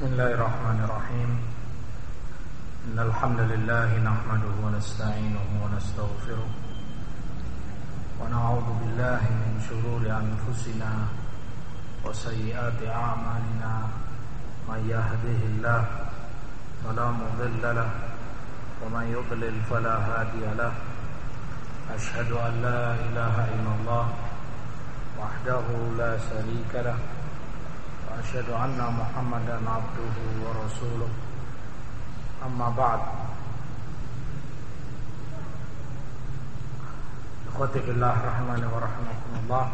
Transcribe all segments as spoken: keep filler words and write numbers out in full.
Bismillahirrahmanirrahim. Innal hamdalillah nahmaduhu wa nasta'inuhu wa nastaghfiruh wa na'udzu billahi min shururi anfusina wa sayyiati a'malina. May yahdihillahu fala mudilla lahu wa may yudlil fala hadiya lahu. Ashhadu an la ilaha illallah wahdahu la sharika lahu wa asyhadu anna Muhammadan abduhu wa rasuluh. Amma ba'd. Ikhwati fillah rahimani wa rahimakumullah.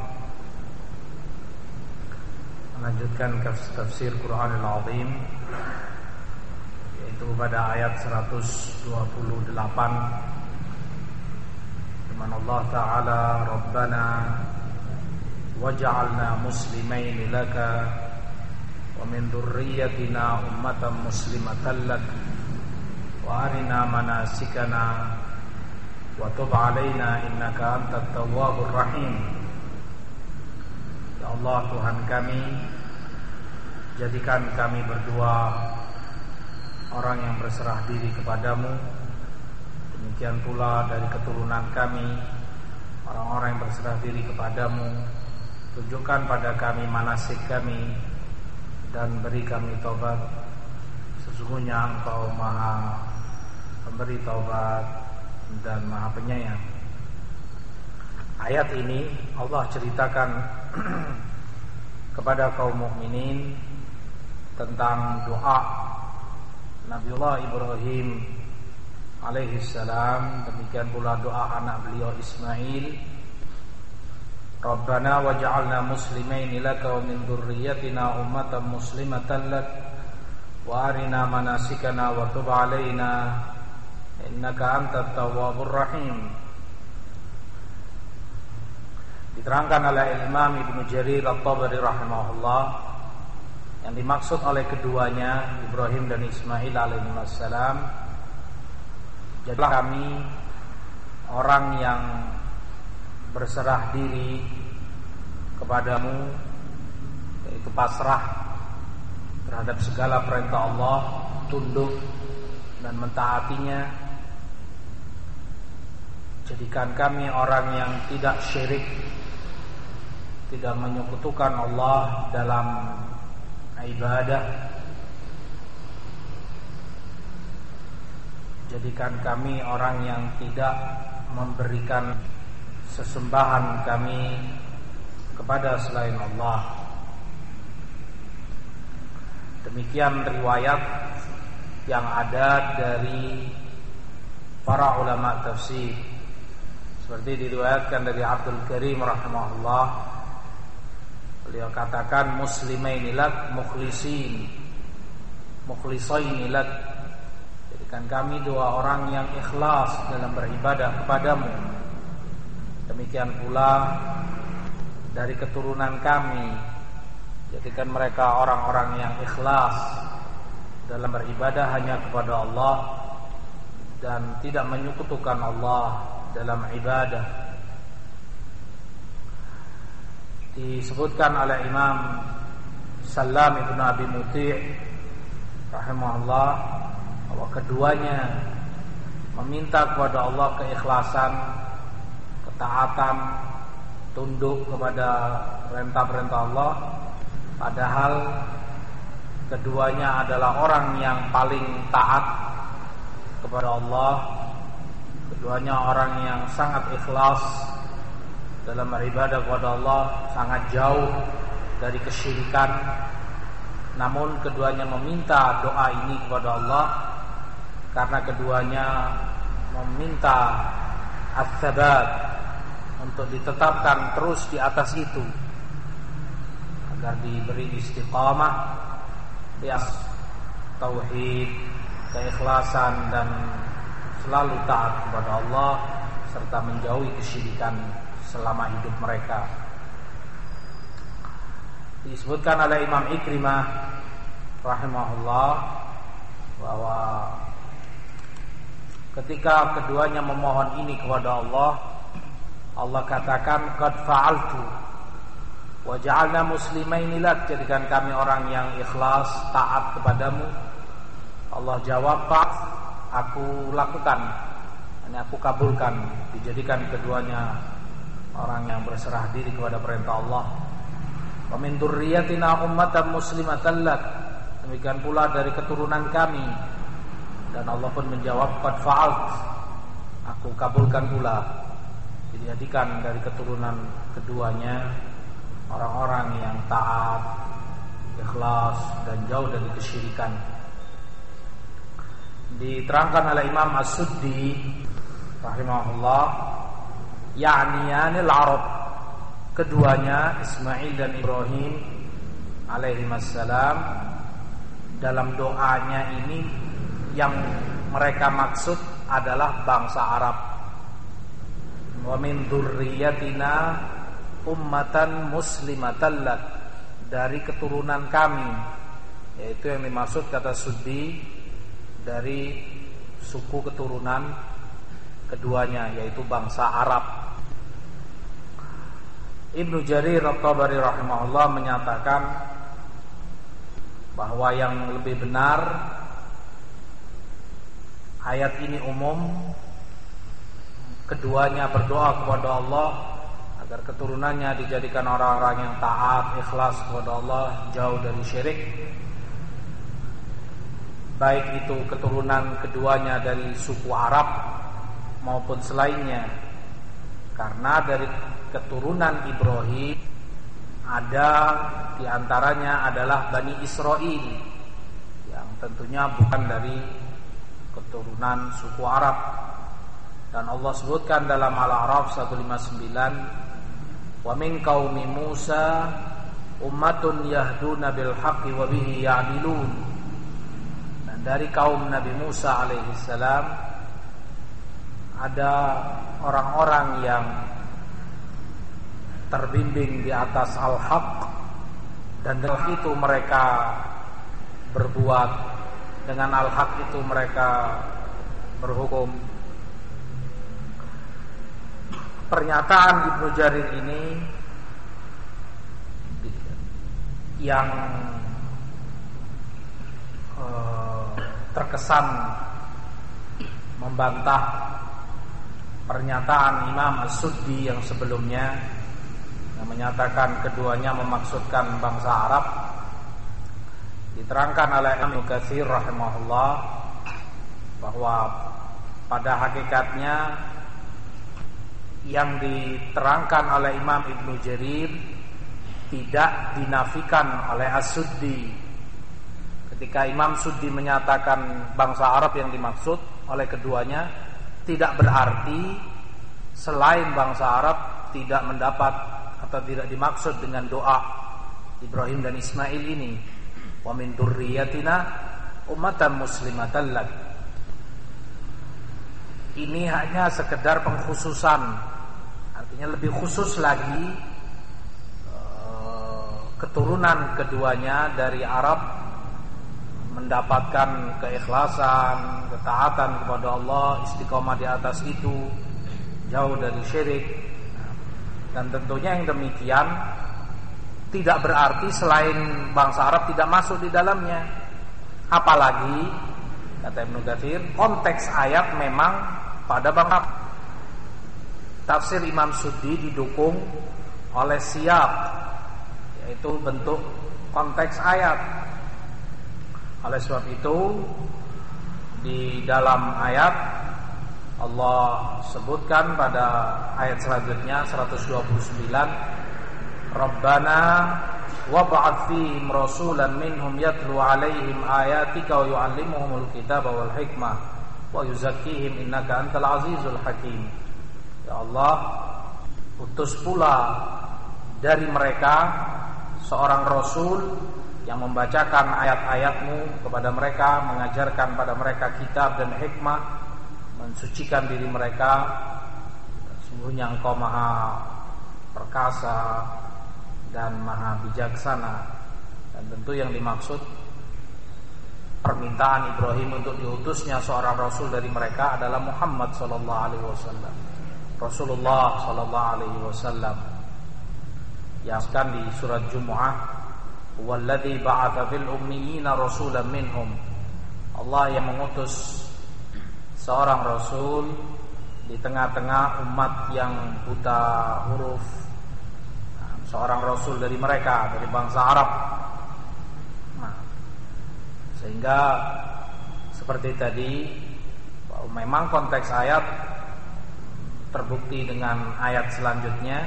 Melanjutkan tafsir Quranul Azim, yaitu pada ayat seratus dua puluh delapan, di mana Allah Ta'ala Rabbana waj'alna muslimaini laka wa min dzurriyyatina ummatan muslimatan lak wa arina manasikana wa tub 'alaina innaka antat tawwabur rahim. Ya Allah, Tuhan kami, jadikan kami berdua orang yang berserah diri kepadamu. Demikian pula dari keturunan kami orang-orang yang berserah diri kepadamu. Tunjukkan pada kami manasik kami dan beri kami taubat. Sesungguhnya Engkau Maha Pemberi taubat dan Maha Penyayang. Ayat ini Allah ceritakan kepada kaum mukminin tentang doa Nabiullah Ibrahim alaihi salam, demikian pula doa anak beliau Ismail. Rabbana waj'alna muslimaini laka wa min dzurriyyatina ummatan muslimatan lak wa arina manasikana wa tub 'alaina innaka antat tawwabur rahim. Diterangkan oleh Imam Ibnu Jarir At-Tabari rahimahullah, yang dimaksud oleh keduanya Ibrahim dan Ismail alaihi wassalam, jadilah kami orang yang berserah diri kepadamu, yaitu pasrah terhadap segala perintah Allah, tunduk dan mentaatinya. Jadikan kami orang yang tidak syirik, tidak menyekutukan Allah dalam ibadah. Jadikan kami orang yang tidak memberikan sesembahan kami kepada selain Allah. Demikian riwayat yang ada dari para ulama tafsir, seperti diriwayatkan dari Abdul Karim rahimahullah. Beliau katakan muslimaini lak mukhlisin mukhlisaini lak, jadikan kami dua orang yang ikhlas dalam beribadah kepadamu. Demikian pula dari keturunan kami, jadikan mereka orang-orang yang ikhlas dalam beribadah hanya kepada Allah dan tidak menyekutukan Allah dalam ibadah. Disebutkan oleh Imam Salam ibn Abi Muti' rahimahullah bahwa keduanya meminta kepada Allah keikhlasan, ketaatan, tunduk kepada perintah-perintah Allah, padahal keduanya adalah orang yang paling taat kepada Allah. Keduanya orang yang sangat ikhlas dalam beribadah kepada Allah, sangat jauh dari kesyirikan. Namun keduanya meminta doa ini kepada Allah karena keduanya meminta as-sabat, untuk ditetapkan terus di atas itu, agar diberi istiqamah di atas tauhid, keikhlasan dan selalu taat kepada Allah, serta menjauhi kesyirikan selama hidup mereka. Disebutkan oleh Imam Ikrimah rahimahullah bahwa ketika keduanya memohon ini kepada Allah, Allah katakan qad fa'altu, Wa ja'alna muslimaini lak, jadikan kami orang yang ikhlas taat kepadamu. Allah jawab, Pak, aku lakukan, ini aku kabulkan, dijadikan keduanya orang yang berserah diri kepada perintah Allah. Wa min dzurriyyatina ummatan muslimatan lak, demikian pula dari keturunan kami. Dan Allah pun menjawab, qad fa'alt, aku kabulkan pula, dijadikan dari keturunan keduanya orang-orang yang taat, ikhlas, dan jauh dari kesyirikan. Diterangkan oleh Imam As-Suddi rahimahullah, ya'niyanil Arab, keduanya Ismail dan Ibrahim alaihimassalam, dalam doanya ini yang mereka maksud adalah bangsa Arab. Wa min dzurriyyatina ummatan muslimatan lak, dari keturunan kami, yaitu yang dimaksud kata Suddi dari suku keturunan keduanya, yaitu bangsa Arab. Ibnu Jarir At-Tabari rahimahullah menyatakan bahwa yang lebih benar ayat ini umum, keduanya berdoa kepada Allah agar keturunannya dijadikan orang-orang yang taat, ikhlas kepada Allah, jauh dari syirik. Baik itu keturunan keduanya dari suku Arab maupun selainnya. Karena dari keturunan Ibrahim ada diantaranya adalah Bani Israil, yang tentunya bukan dari keturunan suku Arab. Dan Allah sebutkan dalam Al-A'raf seratus lima puluh sembilan, wa min qaumi Musa ummatun yahduna bil haqqi wa bihi ya'dilun. Dan dari kaum Nabi Musa alaihi salam ada orang-orang yang terbimbing di atas al-haq, dan dengan itu mereka berbuat, dengan al-haq itu mereka berhukum. Pernyataan Ibnu Jarir ini yang uh, terkesan membantah pernyataan Imam As-Suddi yang sebelumnya, yang menyatakan keduanya memaksudkan bangsa Arab. Diterangkan oleh Ibnu Katsir rahimahullah bahwa pada hakikatnya yang diterangkan oleh Imam Ibnu Jarir tidak dinafikan oleh As-Suddi. Ketika Imam Suddi menyatakan bangsa Arab yang dimaksud oleh keduanya, tidak berarti selain bangsa Arab tidak mendapat atau tidak dimaksud dengan doa Ibrahim dan Ismail ini. Wa min dzurriyyatina ummatan muslimatan lak. Ini hanya sekedar pengkhususan, artinya lebih khusus lagi keturunan keduanya dari Arab mendapatkan keikhlasan, ketaatan kepada Allah, istiqomah di atas itu, jauh dari syirik. Dan tentunya yang demikian tidak berarti selain bangsa Arab tidak masuk di dalamnya. Apalagi kata Ibnu Katsir, konteks ayat memang pada bangsa. Tafsir Imam Suddi didukung oleh siyaq, yaitu bentuk konteks ayat. Oleh sebab itu di dalam ayat Allah sebutkan pada ayat selanjutnya seratus dua puluh sembilan, Rabbana wab'ats fihim rasulan minhum yatlu 'alaihim ayatika wa yu'allimuhumul kitaba wal hikmah wa yuzakkihim innaka antal azizul hakim. Ya Allah, utus pula dari mereka seorang rasul yang membacakan ayat-ayatmu kepada mereka, mengajarkan pada mereka kitab dan hikmah, mensucikan diri mereka. Sungguhnya Engkau maha perkasa dan maha bijaksana. Dan tentu yang dimaksud permintaan Ibrahim untuk diutusnya seorang rasul dari mereka adalah Muhammad sallallahu alaihi wasallam, Rasulullah sallallahu alaihi wasallam, yang kan di surat Jumu'ah, "Walladzi ba'atsa fil ummiyina rasulan minhum." Allah yang mengutus seorang rasul di tengah-tengah umat yang buta huruf, seorang rasul dari mereka, dari bangsa Arab. Nah, sehingga seperti tadi, memang konteks ayat terbukti dengan ayat selanjutnya,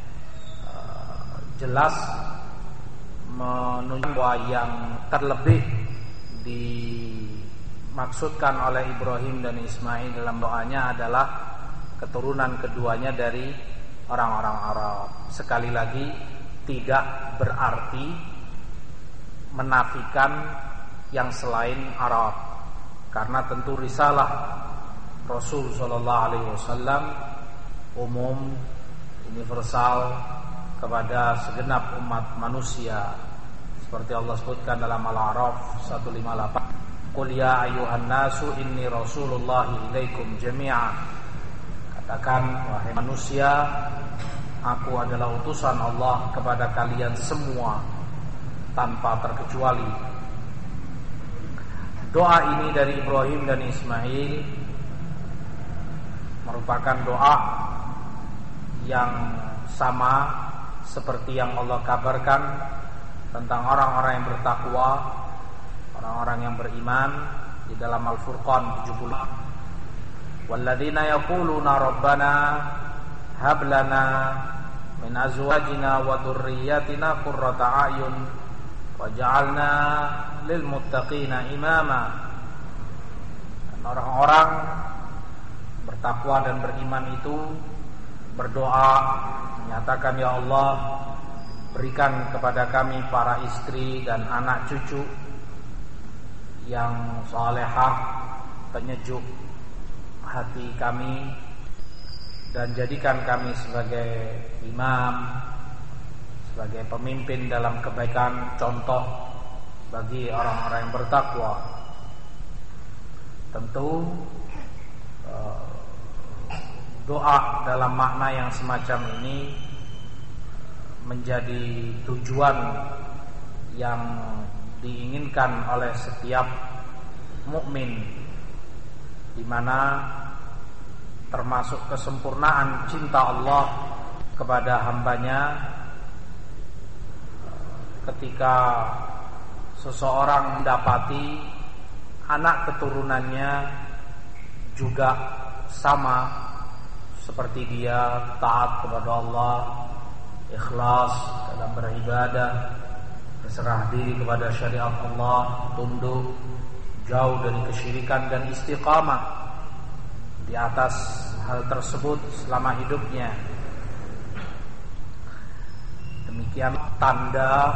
jelas menunjukkan bahwa yang terlebih dimaksudkan oleh Ibrahim dan Ismail dalam doanya adalah keturunan keduanya dari orang-orang Arab. Sekali lagi, tidak berarti menafikan yang selain Arab, karena tentu risalah Rasul sallallahu alaihi wasallam umum, universal kepada segenap umat manusia, seperti Allah sebutkan dalam Al-A'raf seratus lima puluh delapan, "Qul ya ayyuhan nasu inni rasulullahi ilaikum jami'a." Katakan, wahai manusia, aku adalah utusan Allah kepada kalian semua tanpa terkecuali. Doa ini dari Ibrahim dan Ismail merupakan doa yang sama seperti yang Allah kabarkan tentang orang-orang yang bertakwa, orang-orang yang beriman di dalam Al-Furqan tujuh puluh. "Walladzina yaquluna rabbana hab lana min azwajina wa dhurriyyatina qurrata a'yun waj'alna lil muttaqina imama." Dan orang-orang bertakwa dan beriman itu berdoa menyatakan, "Ya Allah, berikan kepada kami para istri dan anak cucu yang salehah, penyejuk hati kami, dan jadikan kami sebagai imam, sebagai pemimpin dalam kebaikan, contoh bagi orang-orang yang bertakwa." Tentu doa dalam makna yang semacam ini menjadi tujuan yang diinginkan oleh setiap mukmin, di mana termasuk kesempurnaan cinta Allah kepada hambanya ketika seseorang mendapati anak keturunannya juga sama seperti dia, taat kepada Allah, ikhlas dalam beribadah, berserah diri kepada syariat Allah, tunduk, jauh dari kesyirikan dan istiqamah di atas hal tersebut selama hidupnya. Demikian tanda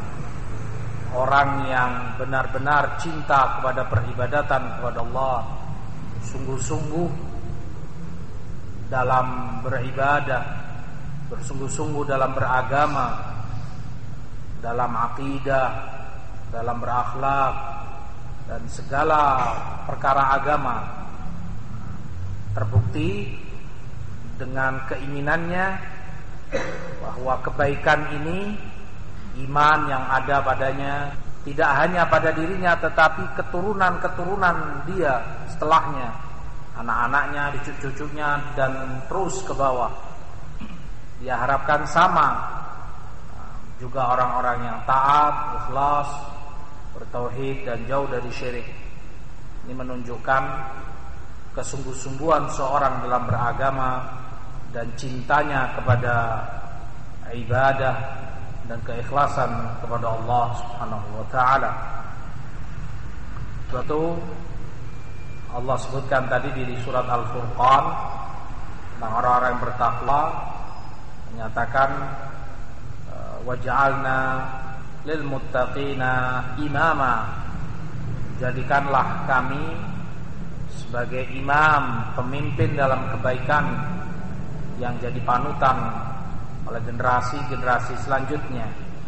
orang yang benar-benar cinta kepada peribadatan kepada Allah, sungguh-sungguh dalam beribadah, bersungguh-sungguh dalam beragama, dalam akidah, dalam berakhlak, dan segala perkara agama. Terbukti dengan keinginannya bahwa kebaikan ini, iman yang ada padanya, tidak hanya pada dirinya tetapi keturunan-keturunan dia setelahnya, anak-anaknya, cucu-cucunya, dan terus ke bawah. Dia harapkan sama juga orang-orang yang taat, ikhlas, bertauhid, dan jauh dari syirik. Ini menunjukkan kesungguh-sungguhan seorang dalam beragama dan cintanya kepada ibadah dan keikhlasan kepada Allah Subhanahu wa taala. Suatu Allah sebutkan tadi di surat Al-Furqan tentang orang-orang yang bertakwa, menyatakan waj'alna lil muttaqina imama, jadikanlah kami sebagai imam, pemimpin dalam kebaikan yang jadi panutan oleh generasi-generasi selanjutnya.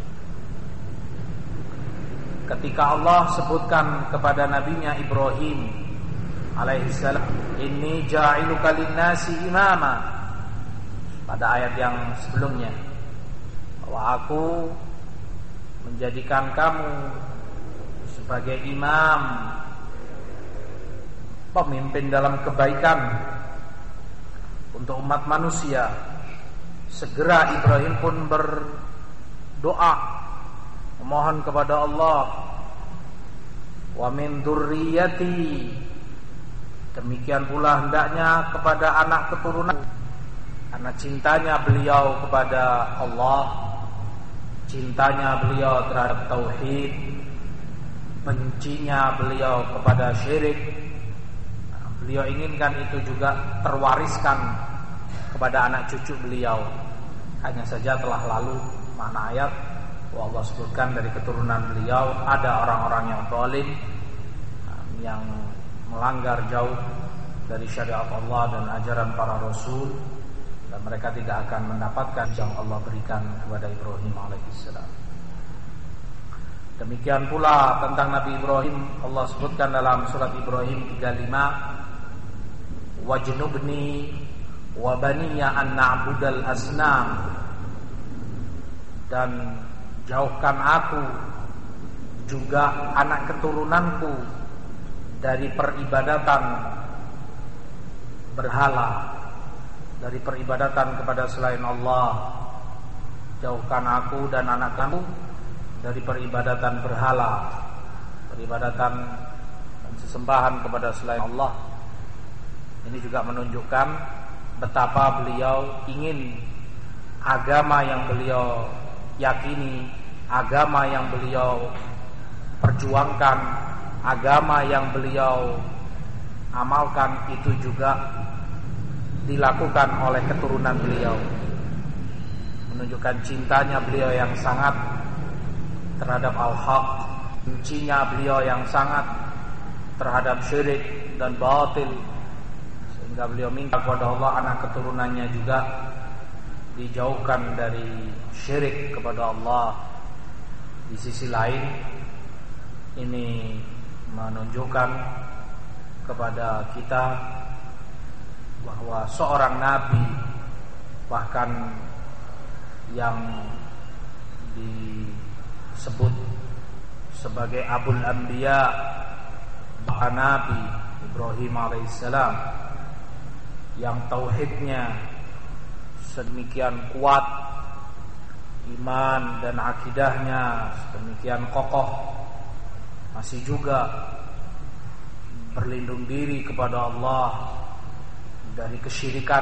Ketika Allah sebutkan kepada nabinya Ibrahim alaihissalam, "Inni ja'iluka lin-nasi imama," pada ayat yang sebelumnya, bahwa bahwa aku menjadikan kamu sebagai imam, pemimpin dalam kebaikan untuk umat manusia. Segera Ibrahim pun berdoa, memohon kepada Allah, wa min dzurriyyati, demikian pula hendaknya kepada anak keturunan. Karena cintanya beliau kepada Allah, cintanya beliau terhadap tauhid, bencinya beliau kepada syirik, beliau inginkan itu juga terwariskan kepada anak cucu beliau. Hanya saja telah lalu makna ayat, Allah sebutkan dari keturunan beliau ada orang-orang yang zalim, yang melanggar jauh dari syariat Allah dan ajaran para rasul, dan mereka tidak akan mendapatkan yang Allah berikan kepada Ibrahim alaihissalam. Demikian pula tentang Nabi Ibrahim, Allah sebutkan dalam surat Ibrahim tiga puluh lima, wajnubni wa baniya an na'budal asnam, dan jauhkan aku juga anak keturunanku dari peribadatan berhala, dari peribadatan kepada selain Allah. Jauhkan aku dan anak kamu dari peribadatan berhala, peribadatan dan sesembahan kepada selain Allah. Ini juga menunjukkan betapa beliau ingin agama yang beliau yakini, agama yang beliau perjuangkan, agama yang beliau amalkan itu juga dilakukan oleh keturunan beliau. Menunjukkan cintanya beliau yang sangat terhadap al-haq, bencinya beliau yang sangat terhadap syirik dan batil, sehingga beliau minta kepada Allah anak keturunannya juga dijauhkan dari syirik kepada Allah. Di sisi lain, ini menunjukkan kepada kita bahwa seorang nabi, bahkan yang disebut sebagai Abul Anbiya, bahkan Nabi Ibrahim alaihissalam, yang tauhidnya sedemikian kuat, iman dan akidahnya sedemikian kokoh, masih juga berlindung diri kepada Allah dari kesyirikan,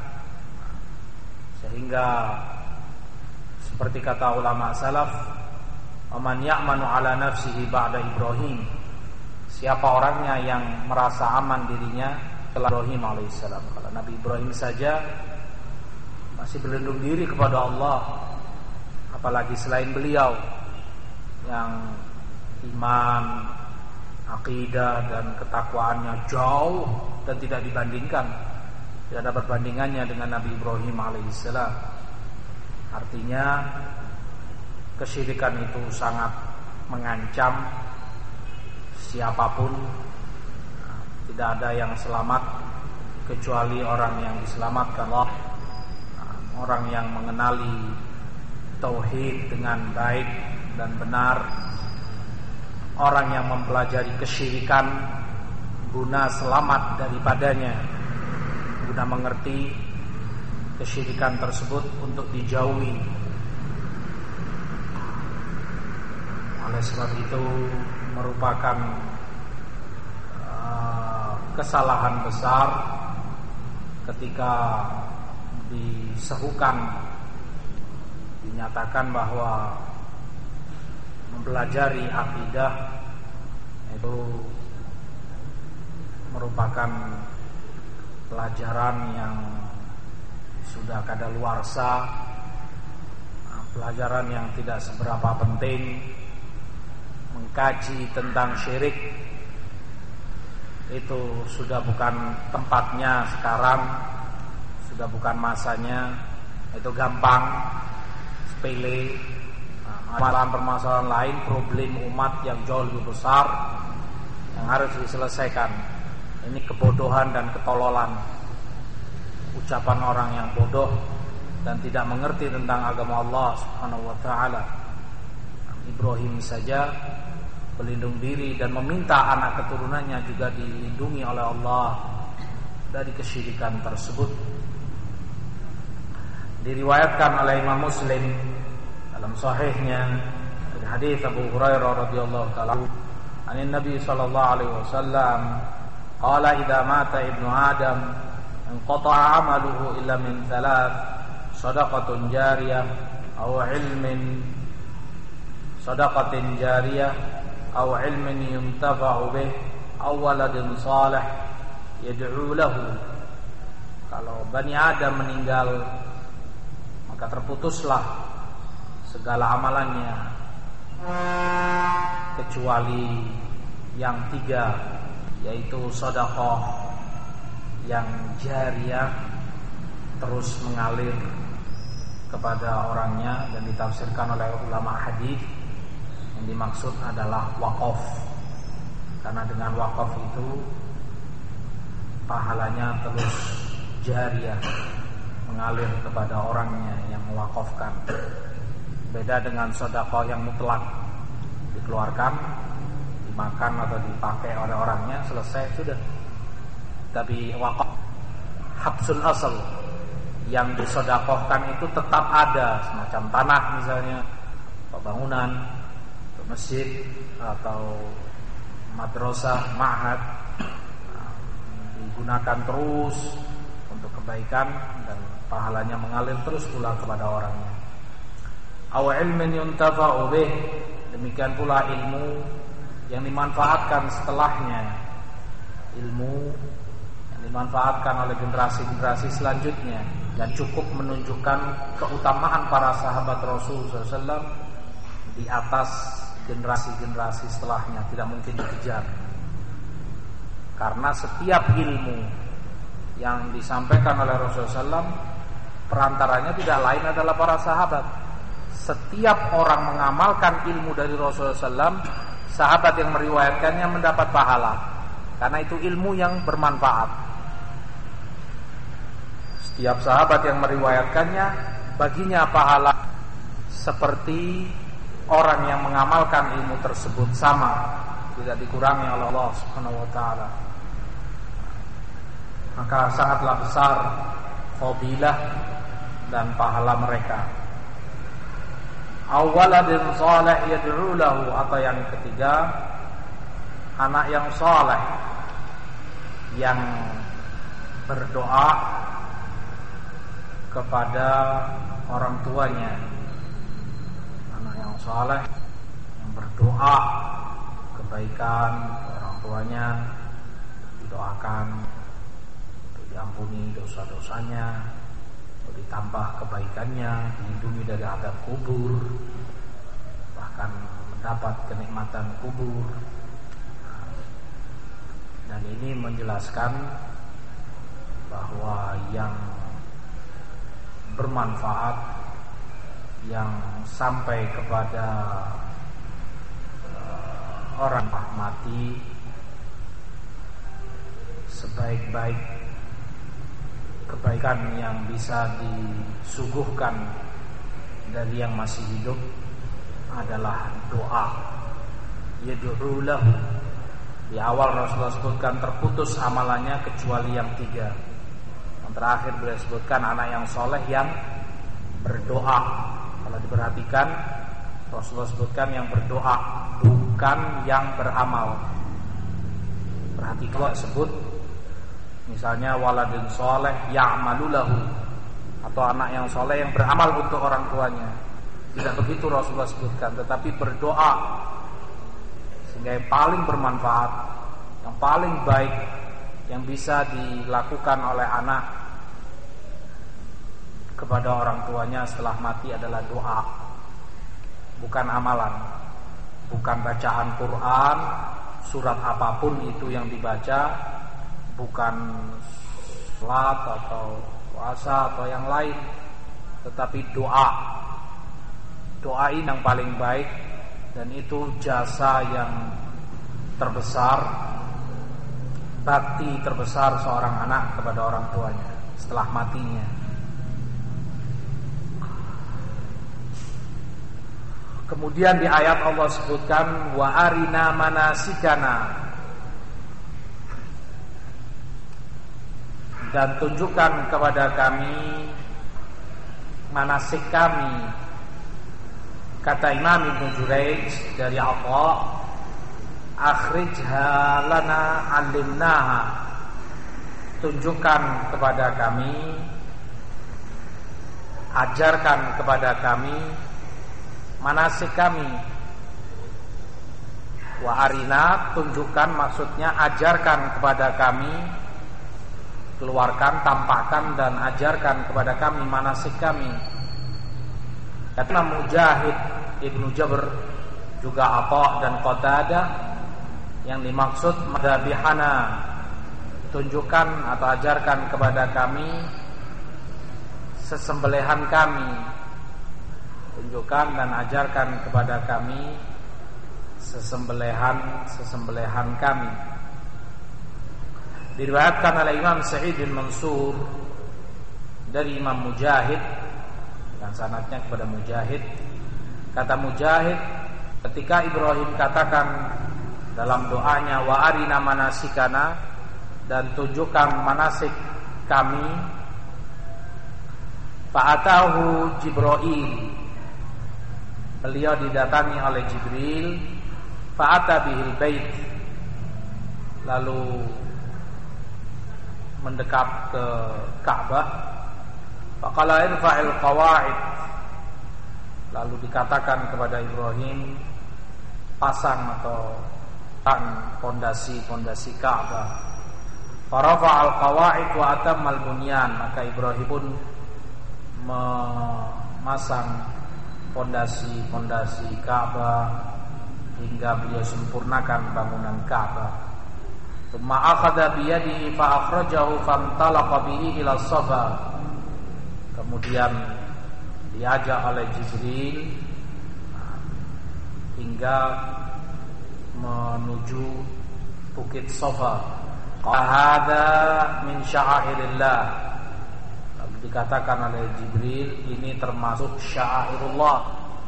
sehingga seperti kata ulama salaf, "Aman ya'manu ala nafsihi ba'da Ibrahim." Siapa orangnya yang merasa aman dirinya setelah Ibrahim alaihissalam? Kalau Nabi Ibrahim saja masih berlindung diri kepada Allah, apalagi selain beliau yang iman, akidah dan ketakwaannya jauh dan tidak dibandingkan, tidak ada perbandingannya dengan Nabi Ibrahim alaihissalam. Artinya kesyirikan itu sangat mengancam siapapun. Tidak ada yang selamat kecuali orang yang diselamatkan Allah, orang yang mengenali tauhid dengan baik dan benar, orang yang mempelajari kesyirikan guna selamat daripadanya, guna mengerti kesyirikan tersebut untuk dijauhi. Oleh sebab itu merupakan uh, kesalahan besar ketika diserukan, dinyatakan bahwa mempelajari akidah itu merupakan pelajaran yang sudah kadaluarsa, pelajaran yang tidak seberapa penting. Mengkaji tentang syirik itu sudah bukan tempatnya sekarang, sudah bukan masanya. Itu gampang, sepele. Permasalahan-permasalahan lain, problem umat yang jauh lebih besar yang harus diselesaikan. Ini kebodohan dan ketololan, ucapan orang yang bodoh dan tidak mengerti tentang agama Allah Subhanahu wa taala. Ibrahim saja berlindung diri dan meminta anak keturunannya juga dilindungi oleh Allah dari kesyirikan tersebut. Diriwayatkan oleh Imam Muslim dalam sahihnya dari hadis Abu Hurairah radhiyallahu taala an Nabi sallallahu alaihi wasallam qala idza mata ibnu adam inqata'a 'amaluhu illa min thalath shadaqatun jariyah aw ilmin shadaqatin jariyah aw ilmin yuntafa'u bih aw waladin salih yad'u lahu. Kalau Bani Adam meninggal maka terputuslah segala amalannya kecuali yang tiga, yaitu sedekah yang jariyah terus mengalir kepada orangnya, dan ditafsirkan oleh ulama hadis yang dimaksud adalah wakaf, karena dengan wakaf itu pahalanya terus jariyah mengalir kepada orangnya yang mewakafkan. Beda dengan sedekah yang mutlak, dikeluarkan, dimakan atau dipakai oleh orangnya, selesai sudah. Tapi wakaf habsul asal, yang disedekahkan itu tetap ada, semacam tanah misalnya, atau bangunan, atau masjid, atau madrasah, ma'had, digunakan terus untuk kebaikan dan pahalanya mengalir terus pula kepada orangnya. Aw ilmin yuntafa'u bih, demikian pula ilmu yang dimanfaatkan setelahnya, ilmu yang dimanfaatkan oleh generasi-generasi selanjutnya, dan cukup menunjukkan keutamaan para sahabat Rasul sallallahu alaihi wasallam di atas generasi-generasi setelahnya, tidak mungkin dikejar. Karena setiap ilmu yang disampaikan oleh Rasulullah sallallahu alaihi wasallam, perantaranya tidak lain adalah para sahabat. Setiap orang mengamalkan ilmu dari Rasulullah sallallahu alaihi wasallam, sahabat yang meriwayatkannya mendapat pahala, karena itu ilmu yang bermanfaat. Setiap sahabat yang meriwayatkannya, baginya pahala seperti orang yang mengamalkan ilmu tersebut, sama, tidak dikurangi oleh Allah Subhanahu wa taala. Maka sangatlah besar fadilah dan pahala mereka. Awaladin saleh yad'u lahu, atau yang ketiga, anak yang saleh yang berdoa kepada orang tuanya. Anak yang saleh yang berdoa kebaikan ke orang tuanya, didoakan untuk diampuni dosa-dosanya, ditambah kebaikannya, dilindungi dari azab kubur, bahkan mendapat kenikmatan kubur. Dan ini menjelaskan bahwa yang bermanfaat, yang sampai kepada uh, orang mati, sebaik-baik kebaikan yang bisa disuguhkan dari yang masih hidup adalah doa. Yad'u lahu. Di awal Rasulullah sebutkan terputus amalannya kecuali yang tiga. Yang terakhir beliau sebutkan anak yang soleh yang berdoa. Kalau diperhatikan, Rasulullah sebutkan yang berdoa, bukan yang beramal. Perhatikan sebut misalnya waladun soleh ya'malu lahu, atau anak yang soleh yang beramal untuk orang tuanya. Tidak begitu Rasulullah sebutkan, tetapi berdoa, sehingga yang paling bermanfaat, yang paling baik yang bisa dilakukan oleh anak kepada orang tuanya setelah mati adalah doa, bukan amalan, bukan bacaan Quran, surat apapun itu yang dibaca, bukan salat atau puasa atau yang lain, tetapi doa. Doa ini yang paling baik, dan itu jasa yang terbesar, bakti terbesar seorang anak kepada orang tuanya setelah matinya. Kemudian di ayat Allah sebutkan wa arina manasikana, dan tunjukkan kepada kami manasik kami. Kata Imam Ibnu Jurayj dari Atha, akhrijha lana alimnaha, tunjukkan kepada kami, ajarkan kepada kami manasik kami. Wa arina, tunjukkan maksudnya ajarkan kepada kami, keluarkan, tampakkan dan ajarkan kepada kami manasik kami. Kata Mujahid, Ibnu Jabr, juga Atha dan Qatadah, yang dimaksud madhabihana, tunjukkan atau ajarkan kepada kami sesembelihan kami, tunjukkan dan ajarkan kepada kami sesembelihan sesembelihan kami. Diriwayatkan oleh Imam Sa'id bin Mansur dari Imam Mujahid, dan sanadnya kepada Mujahid. Kata Mujahid, ketika Ibrahim katakan dalam doanya wa arina manasikana, dan tunjukkan manasik kami, fa'atahu Jibril, beliau didatangi oleh Jibril, fa'ata bihil bait, lalu mendekat ke Ka'bah, faqala irfa'il qawa'id, lalu dikatakan kepada Ibrahim, pasang atau tan pondasi-pondasi Ka'bah. Farafa'al qawa'id wa atammal bunyan, maka Ibrahim pun memasang pondasi-pondasi Ka'bah hingga beliau sempurnakan bangunan Ka'bah. Tsumma akhadha bi yadihi fa akhrajahu famtalaqa bihi ila Safa. Kemudian diajak oleh Jibril hingga menuju Bukit Safa. Qahada min sya'airillah, lalu dikatakan oleh Jibril, ini termasuk sya'airullah,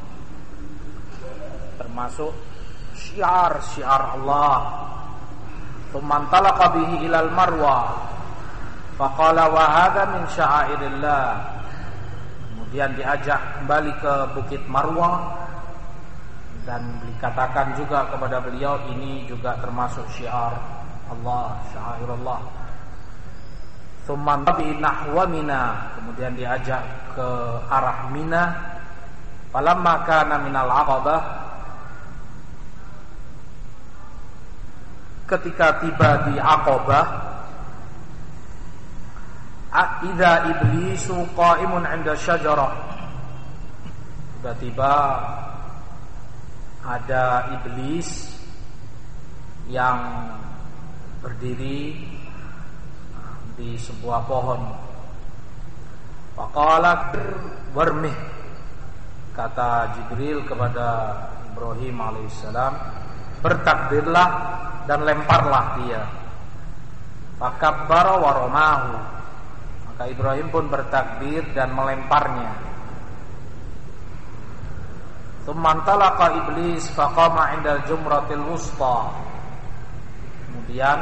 termasuk syiar-syiar Allah. Tsumantalaqa bihi ilal marwa, faqala wa hadha min sya'airillah. Kemudian diajak kembali ke Bukit Marwah, dan dikatakan juga kepada beliau, ini juga termasuk syiar Allah, syairullah. Tsumma bi nahwa Mina, kemudian diajak ke arah Mina. Falamma kana minal Aqabah, ketika tiba di Aqabah, idza iblisu qa'imun 'inda syajarah, tiba-tiba ada iblis yang berdiri di sebuah pohon. Faqala warmih, kata Jibril kepada Ibrahim alaihissalam, bertakbirlah dan lemparlah dia. Fakabbara wa ramahu, maka Ibrahim pun bertakbir dan melemparnya. Tsumantalaqa iblis faqama 'indal jumratil wusta, kemudian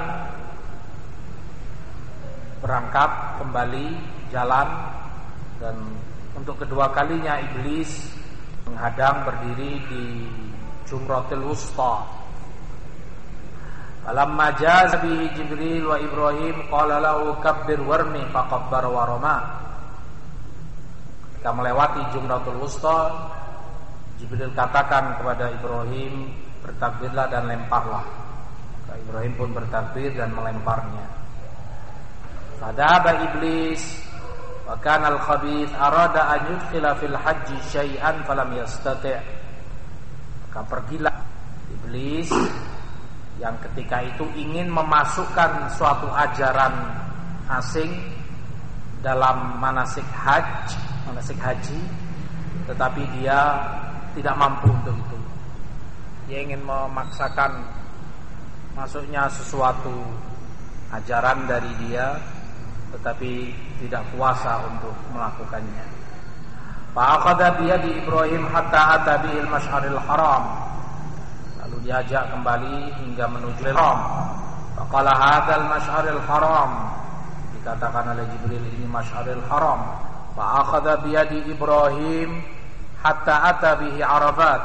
berangkat kembali jalan, dan untuk kedua kalinya iblis menghadang berdiri di Jumratul Wusta. Falamma jaza bihi Jibril wa Ibrahim qala lahu kabbir warmi faqabbar wa rama. Ketika melewati Jumratul Wusta, Jibril katakan kepada Ibrahim, bertakbirlah dan lemparlah. Maka Ibrahim pun bertakbir dan melemparnya. Fadaba iblis wa kana al-khabith arada an yudkhila fil haji syai'an falam yastati'. Maka pergilah iblis yang ketika itu ingin memasukkan suatu ajaran asing dalam manasik haji, manasik haji, tetapi dia tidak mampu untuk itu. Dia ingin memaksakan masuknya sesuatu ajaran dari dia, tetapi tidak kuasa untuk melakukannya. Fa'akhadha biyadi Ibrahim hatta ata bihil masy'aril haram. Lalu diajak kembali hingga menuju haram. Faqala hadzal masy'aril haram. Dikatakan oleh Jibril ini masy'aril haram. Fa'akhadha biyadi Ibrahim hatta ata bihi Arafat.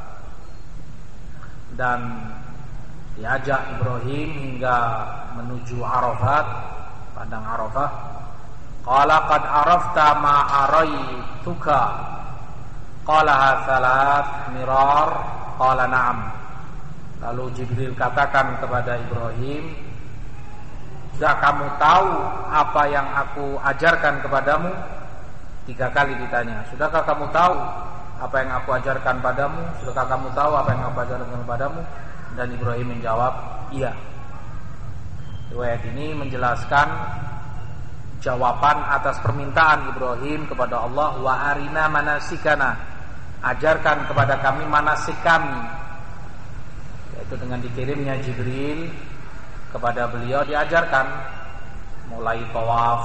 Dan diajak Ibrahim hingga menuju Arafat, padang Arafah. Qala qad arafta ma araituka. Qala salat mirar. Qala na'am. Lalu Jibril katakan kepada Ibrahim, sudah kamu tahu apa yang aku ajarkan kepadamu? Tiga kali ditanya, sudahkah kamu tahu apa yang aku ajarkan padamu? Sudahkah kamu tahu apa yang aku ajarkan kepadamu? Dan Ibrahim menjawab, iya. Riwayat ini menjelaskan jawaban atas permintaan Ibrahim kepada Allah, wa arina manasikana, ajarkan kepada kami manasik kami. Yaitu dengan dikirimnya Jibril kepada beliau diajarkan mulai tawaf,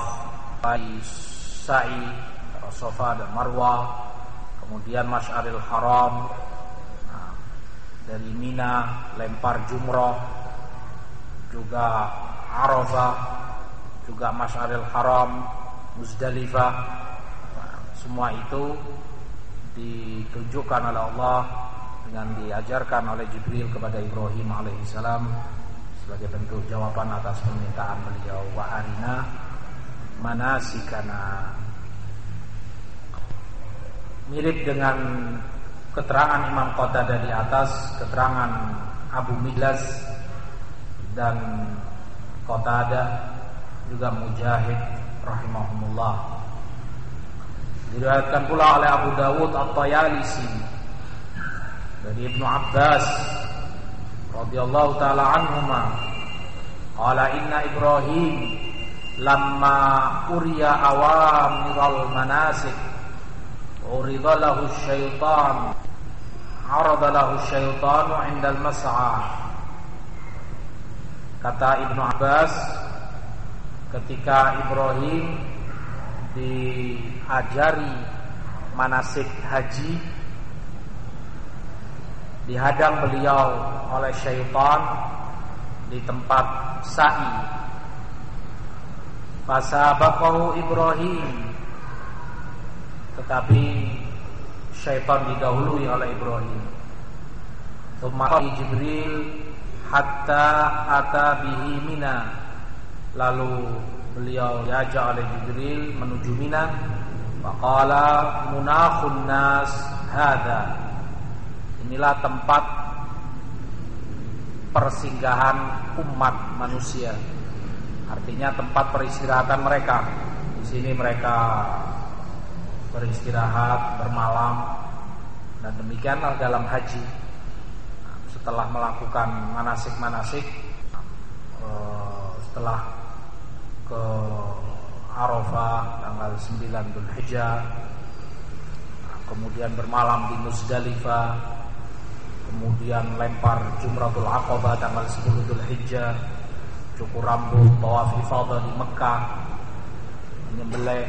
sa'i, Safa dan Marwah, kemudian Masy'aril Haram, nah, dari Mina lempar jumrah, juga Arafah, juga Masy'aril Haram, Muzdalifah. Nah, semua itu ditunjukkan oleh Allah dengan diajarkan oleh Jibril kepada Ibrahim alaihissalam sebagai bentuk jawaban atas permintaan beliau, wa arina manasikana. Mirip dengan keterangan Imam Qatadah di atas, keterangan Abu Midlas dan Qatadah, juga Mujahid rahimahumullah. Diriwayatkan pula oleh Abu Dawud At-Tayalisi dari Ibnu Abbas radhiyallahu taala anhuma, qala inna Ibrahim lamma uriya awamiral manasik urida lahu syaitan arada lahu syaitanu indal mas'a. Kata Ibnu Abbas, ketika Ibrahim diajari manasik haji, dihadang beliau oleh syaitan di tempat sa'i. Fasabaqahu Ibrahim, tetapi syaitan didahului oleh Ibrahim. Tsumma Jibril hatta ata bihi Mina. Lalu beliau diajak oleh Jibril menuju Mina. Faqala munakhun nas hadza. Inilah tempat persinggahan umat manusia. Artinya tempat peristirahatan mereka. Di sini mereka beristirahat, bermalam, dan demikianlah dalam haji. Setelah melakukan manasik-manasik, setelah ke Arafah tanggal sembilan Dzulhijjah, kemudian bermalam di Muzdalifah, kemudian lempar Jumratul Aqabah tanggal sepuluh Dzulhijjah, cukur rambut, tawaf ifadah di Mekah, menyembelih.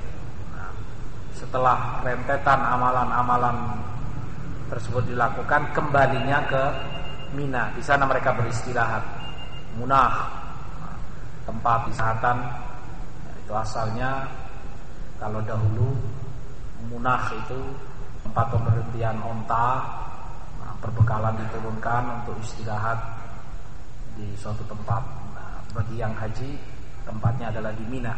Setelah rentetan amalan-amalan tersebut dilakukan, kembalinya ke Mina. Di sana mereka beristirahat. Munah, tempat istirahat. Itu asalnya, kalau dahulu Munah itu tempat pemberhentian onta. Nah, perbekalan diturunkan untuk istirahat di suatu tempat. Nah, bagi yang haji, tempatnya adalah di Mina.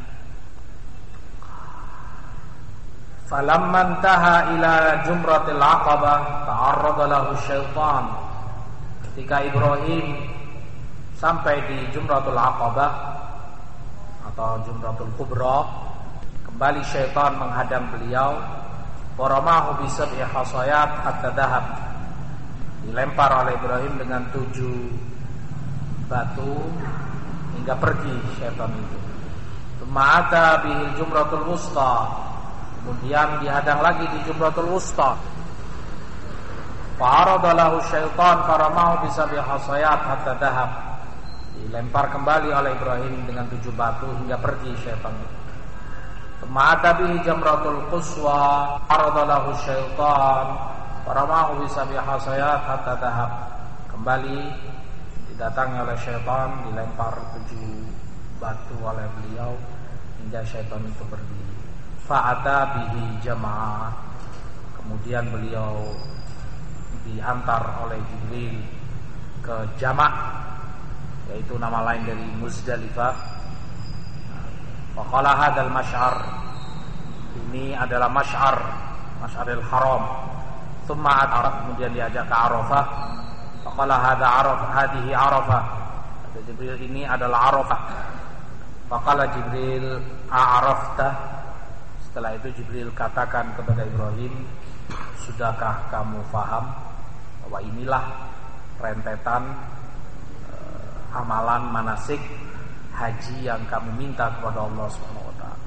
Falamman taha ila jumratil aqabah ta'arrada lahu syaitan. Ketika Ibrahim sampai di Jumratul Aqabah atau Jumratul Kubra, kembali syaitan menghadang beliau. Waramahu bisab'i hasayat hatta dahab. Dilempar oleh Ibrahim dengan tujuh batu hingga pergi syaitan itu. Tsumma bihil Jumratul Wusta. Kemudian dihadang lagi di Jumratul Wusta. Fa'arada lahu syaitan faramahu bisabi hasayat hatta dahab. Dilempar kembali oleh Ibrahim dengan tujuh batu hingga pergi syaitan itu. Ma'ata bihi jamratul quswa aradalahu syaitan faramahu bisabi hasayat hatta dahab. Kembali didatangi oleh syaitan, dilempar tujuh batu oleh beliau hingga syaitan itu berdiri. Fa'ata bihi jama'ah. Kemudian beliau diantar oleh Jibril ke Jama', yaitu nama lain dari Muzdalifah. Waqala hadzal masy'ar, ini adalah masy'ar, masy'aril haram. Tsumma Araf, kemudian diajak ke Arafah. Waqala hadza Arafah, hadhihi Arafah. Kata Jibril, ini adalah Arafah. Waqala Jibril, a'rafta. Setelah itu Jibril katakan kepada Ibrahim, sudahkah kamu faham bahwa inilah rentetan uh, amalan manasik haji yang kamu minta kepada Allah subhanahu wa taala.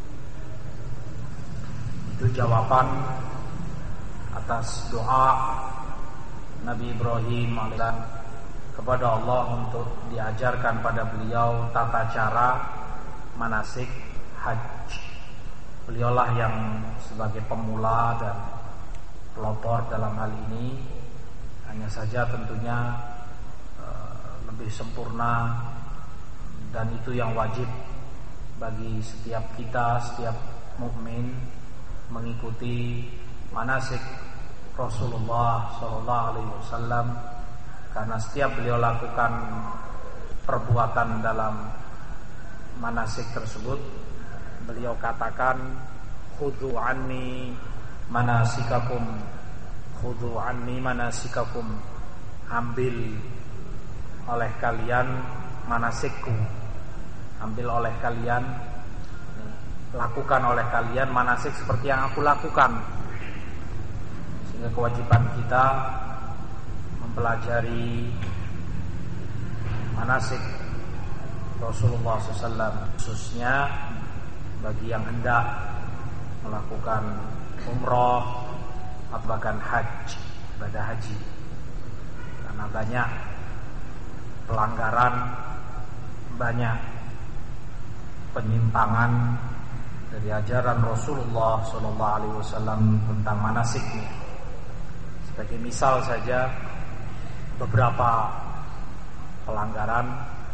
Itu jawaban atas doa Nabi Ibrahim alaihissalam kepada Allah untuk diajarkan pada beliau tata cara manasik haji. Beliaulah yang sebagai pemula dan pelopor dalam hal ini. Hanya saja tentunya uh, lebih sempurna, dan itu yang wajib bagi setiap kita, setiap mukmin mengikuti manasik Rasulullah Shallallahu Alaihi Wasallam, karena setiap beliau lakukan perbuatan dalam manasik tersebut, beliau katakan, khudhu anni manasikakum, khudhu anni manasikakum, ambil oleh kalian manasikku, ambil oleh kalian, lakukan oleh kalian manasik seperti yang aku lakukan. Sehingga kewajiban kita mempelajari manasik Rasulullah shallallahu alaihi wasallam, khususnya bagi yang hendak melakukan umroh atau bahkan haji, ibadah haji, karena banyak pelanggaran, banyak penyimpangan dari ajaran Rasulullah shallallahu alaihi wasallam tentang manasiknya. Sebagai misal saja, beberapa pelanggaran,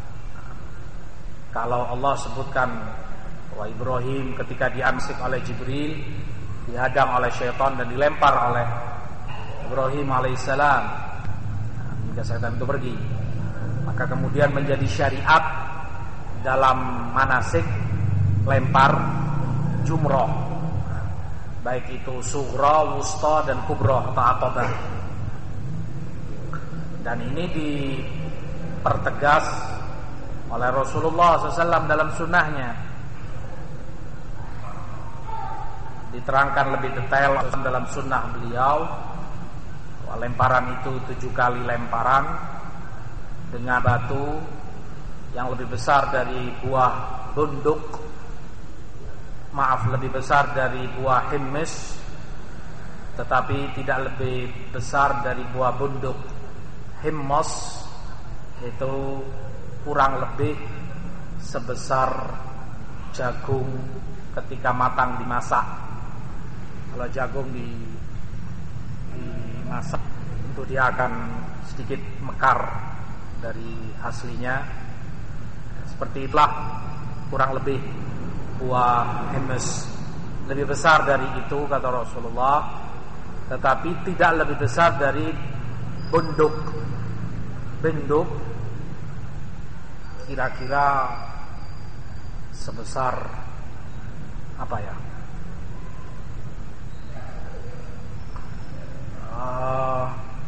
kalau Allah sebutkan bahwa Ibrahim ketika diamsik oleh Jibril, dihadang oleh syaitan dan dilempar oleh Ibrahim alaihissalam hingga syaitan itu pergi, maka kemudian menjadi syariat dalam manasik lempar jumroh, baik itu sughra, wusta, dan kubra atau aqabah. Dan ini dipertegas oleh Rasulullah shallallahu alaihi wasallam dalam sunnahnya, diterangkan lebih detail dalam sunnah beliau bahwa lemparan itu tujuh kali lemparan dengan batu yang lebih besar dari buah bunduk, maaf lebih besar dari buah himmis, tetapi tidak lebih besar dari buah bunduk. Himmos itu kurang lebih sebesar jagung ketika matang dimasak. Kalau jagung di, dimasak itu dia akan sedikit mekar dari aslinya. Seperti itulah kurang lebih buah himmes, lebih besar dari itu kata Rasulullah, tetapi tidak lebih besar dari bunduk. Bunduk kira-kira sebesar apa ya? Uh,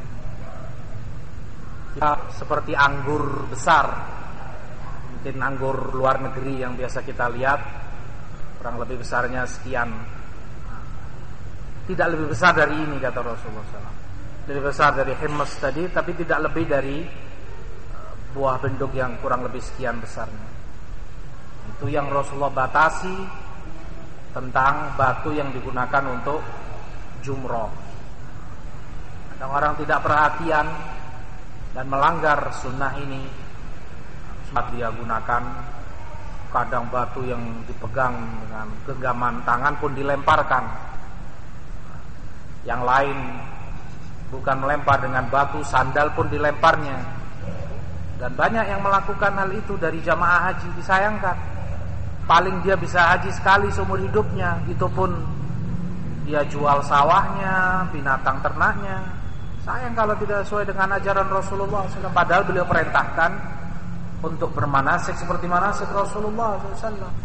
ya, seperti anggur besar, mungkin anggur luar negeri yang biasa kita lihat, kurang lebih besarnya sekian. Tidak lebih besar dari ini kata Rasulullah shallallahu alaihi wasallam. Lebih besar dari himmas tadi, tapi tidak lebih dari buah benduk yang kurang lebih sekian besarnya. Itu yang Rasulullah batasi tentang batu yang digunakan untuk jumroh. Kadang orang tidak perhatian dan melanggar sunnah ini, saat dia gunakan Kadang batu yang dipegang dengan genggaman tangan pun dilemparkan. Yang lain bukan melempar dengan batu, sandal pun dilemparnya. Dan banyak yang melakukan hal itu dari jamaah haji. Disayangkan, paling dia bisa haji sekali seumur hidupnya, itu pun dia jual sawahnya, binatang ternaknya. Sayang kalau tidak sesuai dengan ajaran Rasulullah shallallahu alaihi wasallam. Padahal beliau perintahkan untuk bermanasik seperti manasik Rasulullah shallallahu alaihi wasallam.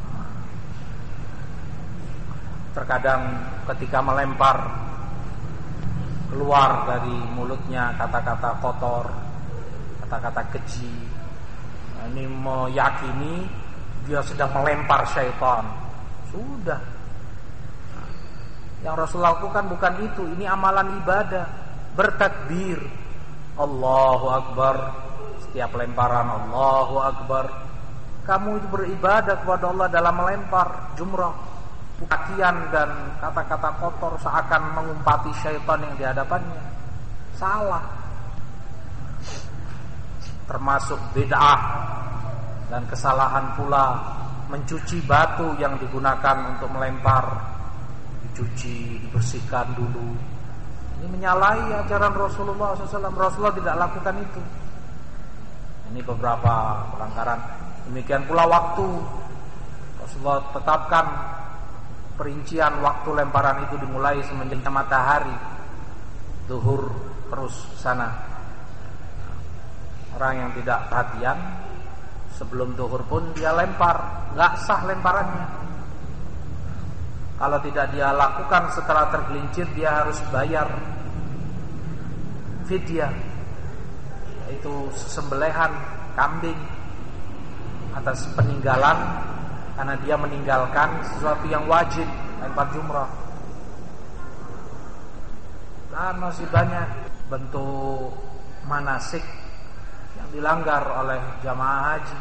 Terkadang ketika melempar, keluar dari mulutnya kata-kata kotor, kata-kata keji. Ini meyakini dia sedang melempar syaitan. Sudah. Yang Rasul lakukan bukan itu. Ini amalan ibadah. Bertakbir, Allahu Akbar. Setiap lemparan Allahu Akbar. Kamu itu beribadah kepada Allah dalam melempar jumrah. Pujian dan kata-kata kotor seakan mengumpati syaitan yang di hadapannya. Salah. Termasuk bid'ah dan kesalahan pula mencuci batu yang digunakan untuk melempar. Dicuci, dibersihkan dulu. Ini menyalahi ajaran Rasulullah shallallahu alaihi wasallam. Rasulullah tidak lakukan itu. Ini beberapa pelanggaran. Demikian pula waktu. Rasulullah tetapkan perincian waktu lemparan itu dimulai semenjak matahari zuhur terus sana. Orang yang tidak perhatian sebelum zuhur pun dia lempar, nggak sah lemparannya. Kalau tidak dia lakukan setelah tergelincir, dia harus bayar fidyah, yaitu sembelihan kambing atas peninggalan, karena dia meninggalkan sesuatu yang wajib, lempar jumrah. Dan masih banyak bentuk manasik yang dilanggar oleh jamaah haji.